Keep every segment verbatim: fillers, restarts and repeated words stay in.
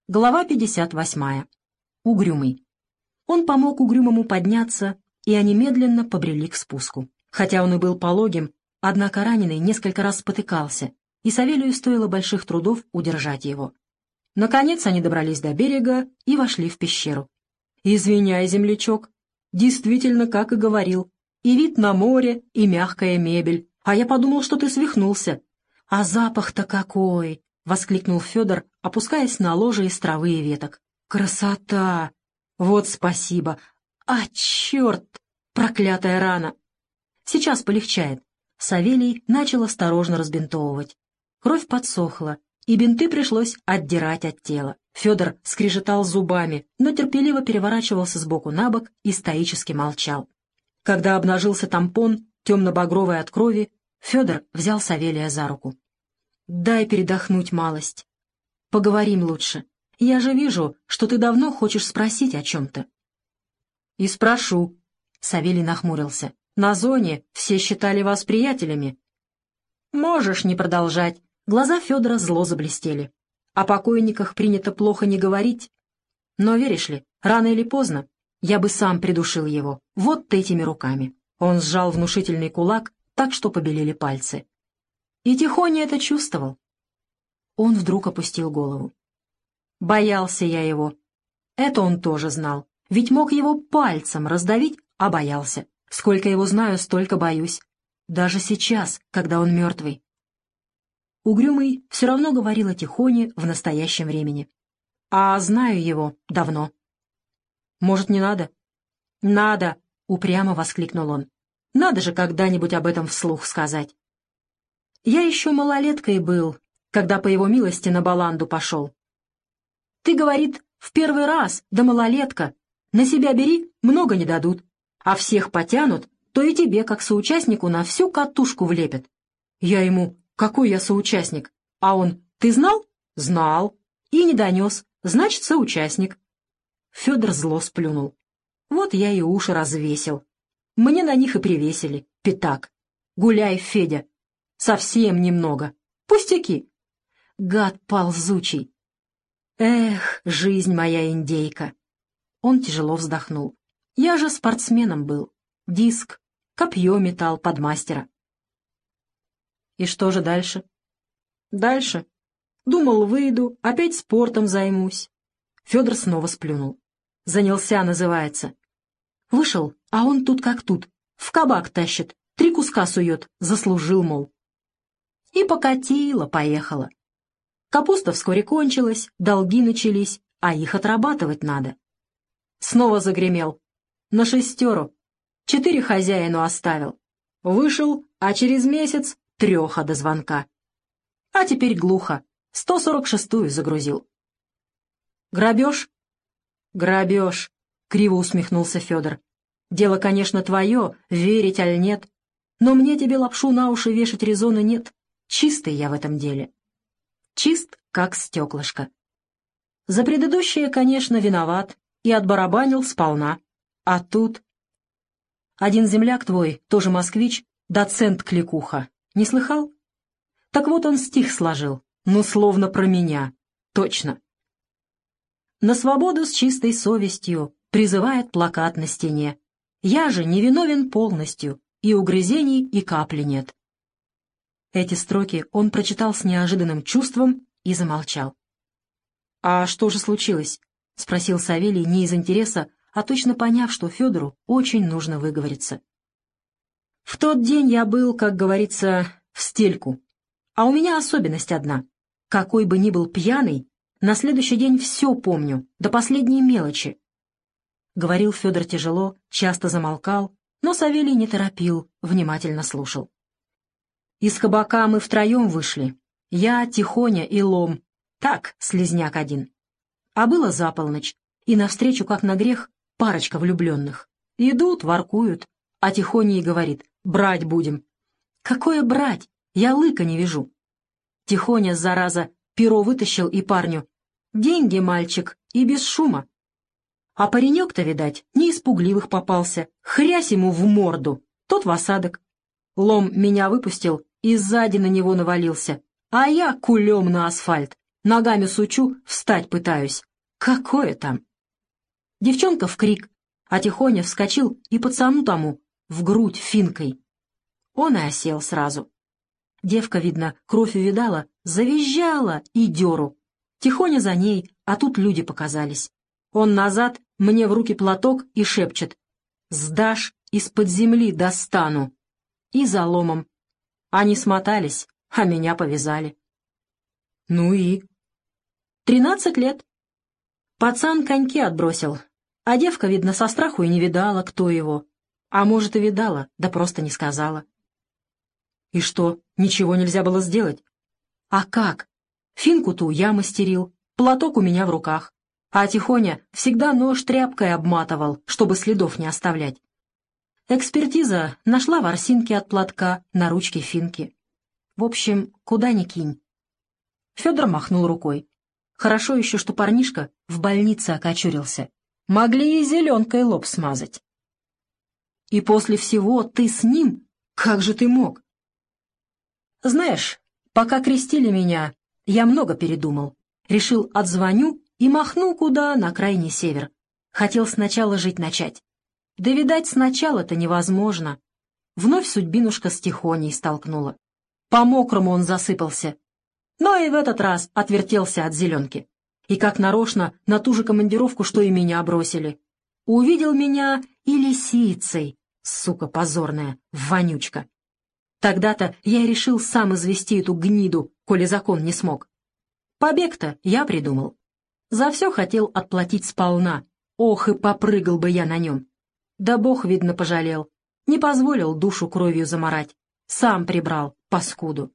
Глава пятьдесят восьмая. Угрюмый. Он помог Угрюмому подняться, и они медленно побрели к спуску. Хотя он и был пологим, однако раненый несколько раз спотыкался, и Савелию стоило больших трудов удержать его. Наконец они добрались до берега и вошли в пещеру. «Извиняй, землячок, действительно, как и говорил, и вид на море, и мягкая мебель, а я подумал, что ты свихнулся. А запах-то какой!» — воскликнул Федор, опускаясь на ложе из травы и веток. «Красота! Вот спасибо! А, черт! Проклятая рана!» «Сейчас полегчает». Савелий начал осторожно разбинтовывать. Кровь подсохла, и бинты пришлось отдирать от тела. Федор скрежетал зубами, но терпеливо переворачивался с боку на бок и стоически молчал. Когда обнажился тампон, темно-багровый от крови, Федор взял Савелия за руку. «Дай передохнуть малость. Поговорим лучше. Я же вижу, что ты давно хочешь спросить о чем-то». «И спрошу». Савелий нахмурился. «На зоне все считали вас приятелями». «Можешь не продолжать». Глаза Федора зло заблестели. «О покойниках принято плохо не говорить. Но веришь ли, рано или поздно я бы сам придушил его, вот этими руками». Он сжал внушительный кулак так, что побелели пальцы. И Тихоня это чувствовал. Он вдруг опустил голову. Боялся я его. Это он тоже знал. Ведь мог его пальцем раздавить, а боялся. Сколько его знаю, столько боюсь. Даже сейчас, когда он мертвый. Угрюмый все равно говорил о Тихоне в настоящем времени. А знаю его давно. Может, не надо? Надо, упрямо воскликнул он. Надо же когда-нибудь об этом вслух сказать. Я еще малолеткой был, когда по его милости на баланду пошел. Ты, говорит, в первый раз, да малолетка, на себя бери, много не дадут, а всех потянут, то и тебе, как соучастнику, на всю катушку влепят. Я ему, какой я соучастник? А он, ты знал? Знал. И не донес, значит, соучастник. Федор зло сплюнул. Вот я и уши развесил. Мне на них и привесили, пятак. Гуляй, Федя. Совсем немного. Пустяки. Гад ползучий. Эх, жизнь моя индейка. Он тяжело вздохнул. Я же спортсменом был. Диск, копье метал под мастера. И что же дальше? Дальше. Думал, выйду, опять спортом займусь. Федор снова сплюнул. Занялся, называется. Вышел, а он тут как тут. В кабак тащит, три куска сует, заслужил, мол. И покатило, поехало. Капуста вскоре кончилась, долги начались, а их отрабатывать надо. Снова загремел. На шестеру. Четыре хозяину оставил. Вышел, а через месяц треха до звонка. А теперь глухо. Сто сорок шестую загрузил. Грабеж? Грабеж, криво усмехнулся Федор. Дело, конечно, твое, верить аль нет. Но мне тебе лапшу на уши вешать резона нет. Чистый я в этом деле. Чист, как стеклышко. За предыдущее, конечно, виноват и отбарабанил сполна. А тут... Один земляк твой, тоже москвич, доцент Кликуха. Не слыхал? Так вот он стих сложил, ну, словно про меня. Точно. На свободу с чистой совестью призывает плакат на стене. Я же невиновен полностью, и угрызений и капли нет. Эти строки он прочитал с неожиданным чувством и замолчал. «А что же случилось?» — спросил Савелий не из интереса, а точно поняв, что Федору очень нужно выговориться. «В тот день я был, как говорится, в стельку. А у меня особенность одна. Какой бы ни был пьяный, на следующий день все помню, до последней мелочи». Говорил Федор тяжело, часто замолкал, но Савелий не торопил, внимательно слушал. Из кабака мы втроем вышли. Я, Тихоня и Лом. Так, слизняк один. А было за полночь, и навстречу, как на грех, парочка влюбленных. Идут, воркуют, а Тихоня и говорит: «Брать будем». «Какое брать? Я лыка не вижу». Тихоня, зараза, перо вытащил и парню: «Деньги, мальчик, и без шума». А паренек-то, видать, не из пугливых попался. Хрясь ему в морду, тот в осадок. Лом меня выпустил и сзади на него навалился, а я кулем на асфальт. Ногами сучу, встать пытаюсь. Какое там? Девчонка в крик, а Тихоня вскочил и пацану тому в грудь финкой. Он и осел сразу. Девка, видно, кровь увидала, завизжала и дёру. Тихоня за ней, а тут люди показались. Он назад, мне в руки платок и шепчет: «Сдашь, из-под земли достану». И заломом. Они смотались, а меня повязали. Ну и? Тринадцать лет. Пацан коньки отбросил, а девка, видно, со страху и не видала, кто его. А может, и видала, да просто не сказала. И что, ничего нельзя было сделать? А как? Финку ту я мастерил, платок у меня в руках, а Тихоня всегда нож тряпкой обматывал, чтобы следов не оставлять. Экспертиза нашла ворсинки от платка на ручке Финки. В общем, куда ни кинь. Федор махнул рукой. Хорошо еще, что парнишка в больнице окочурился. Могли и зеленкой лоб смазать. И после всего ты с ним? Как же ты мог? Знаешь, пока крестили меня, я много передумал. Решил, отзвоню и махну куда на крайний север. Хотел сначала жить начать. Да, видать, сначала-то невозможно. Вновь судьбинушка с Тихоней столкнула. По-мокрому он засыпался. Но и в этот раз отвертелся от зеленки. И как нарочно на ту же командировку, что и меня бросили. Увидел меня и лисицей, сука позорная, вонючка. Тогда-то я и решил сам извести эту гниду, коли закон не смог. Побег-то я придумал. За все хотел отплатить сполна. Ох, и попрыгал бы я на нем. Да Бог, видно, пожалел. Не позволил душу кровью замарать. Сам прибрал, паскуду.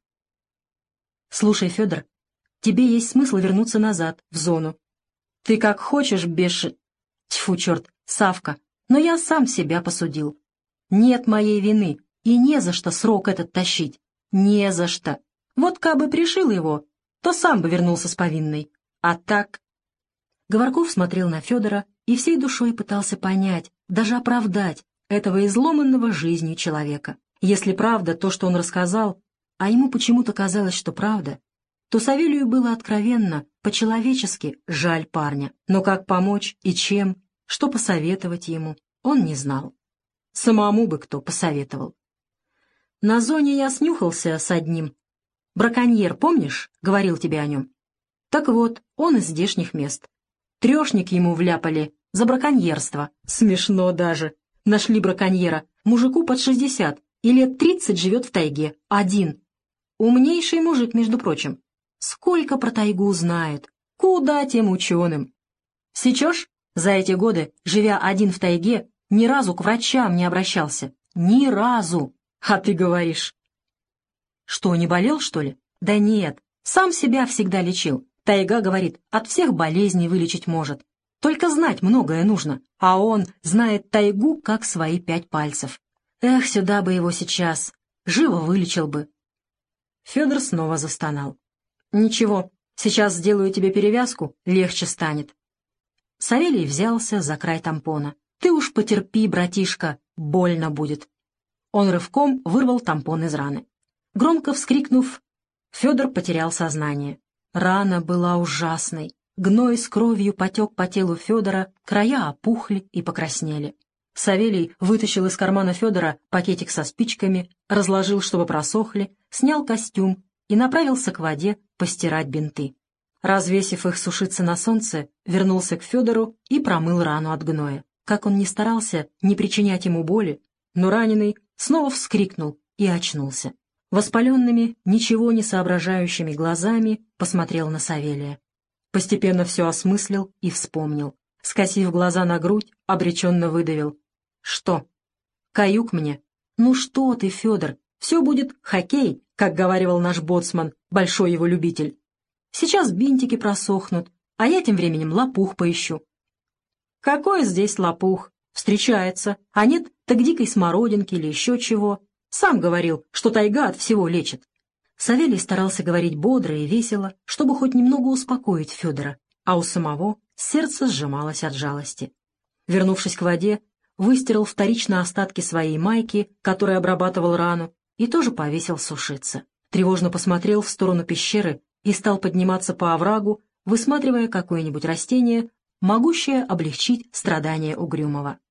Слушай, Федор, тебе есть смысл вернуться назад, в зону. Ты как хочешь, беш... Тьфу, черт, Савка, но я сам себя посудил. Нет моей вины, и не за что срок этот тащить. Не за что. Вот кабы пришил его, то сам бы вернулся с повинной. А так... Говорков смотрел на Федора и всей душой пытался понять, даже оправдать этого изломанного жизнью человека. Если правда то, что он рассказал, а ему почему-то казалось, что правда, то Савелию было откровенно, по-человечески жаль парня. Но как помочь и чем, что посоветовать ему, он не знал. Самому бы кто посоветовал. На зоне я снюхался с одним. Браконьер, помнишь, говорил тебе о нем? Так вот, он из здешних мест. Трешник ему вляпали за браконьерство. Смешно даже. Нашли браконьера, мужику под шестьдесят, и лет тридцать живет в тайге, один. Умнейший мужик, между прочим. Сколько про тайгу знает. Куда тем ученым. Сечешь, за эти годы, живя один в тайге, ни разу к врачам не обращался. Ни разу. А ты говоришь. Что, не болел, что ли? Да нет, сам себя всегда лечил. Тайга, говорит, от всех болезней вылечить может. Только знать многое нужно, а он знает тайгу, как свои пять пальцев. Эх, сюда бы его сейчас. Живо вылечил бы. Федор снова застонал. Ничего, сейчас сделаю тебе перевязку, легче станет. Савелий взялся за край тампона. Ты уж потерпи, братишка, больно будет. Он рывком вырвал тампон из раны. Громко вскрикнув, Федор потерял сознание. Рана была ужасной. Гной с кровью потек по телу Федора, края опухли и покраснели. Савелий вытащил из кармана Федора пакетик со спичками, разложил, чтобы просохли, снял костюм и направился к воде постирать бинты. Развесив их сушиться на солнце, вернулся к Федору и промыл рану от гноя. Как он ни старался не причинять ему боли, но раненый снова вскрикнул и очнулся. Воспаленными, ничего не соображающими глазами посмотрел на Савелия. Постепенно все осмыслил и вспомнил. Скосив глаза на грудь, обреченно выдавил. «Что? Каюк мне? Ну что ты, Федор, все будет хоккей, как говаривал наш боцман, большой его любитель. Сейчас бинтики просохнут, а я тем временем лопух поищу». «Какой здесь лопух? Встречается. А нет, так дикой смородинки или еще чего. Сам говорил, что тайга от всего лечит». Савелий старался говорить бодро и весело, чтобы хоть немного успокоить Федора, а у самого сердце сжималось от жалости. Вернувшись к воде, выстирал вторично остатки своей майки, которой обрабатывал рану, и тоже повесил сушиться. Тревожно посмотрел в сторону пещеры, и стал подниматься по оврагу, высматривая какое-нибудь растение, могущее облегчить страдания Угрюмого.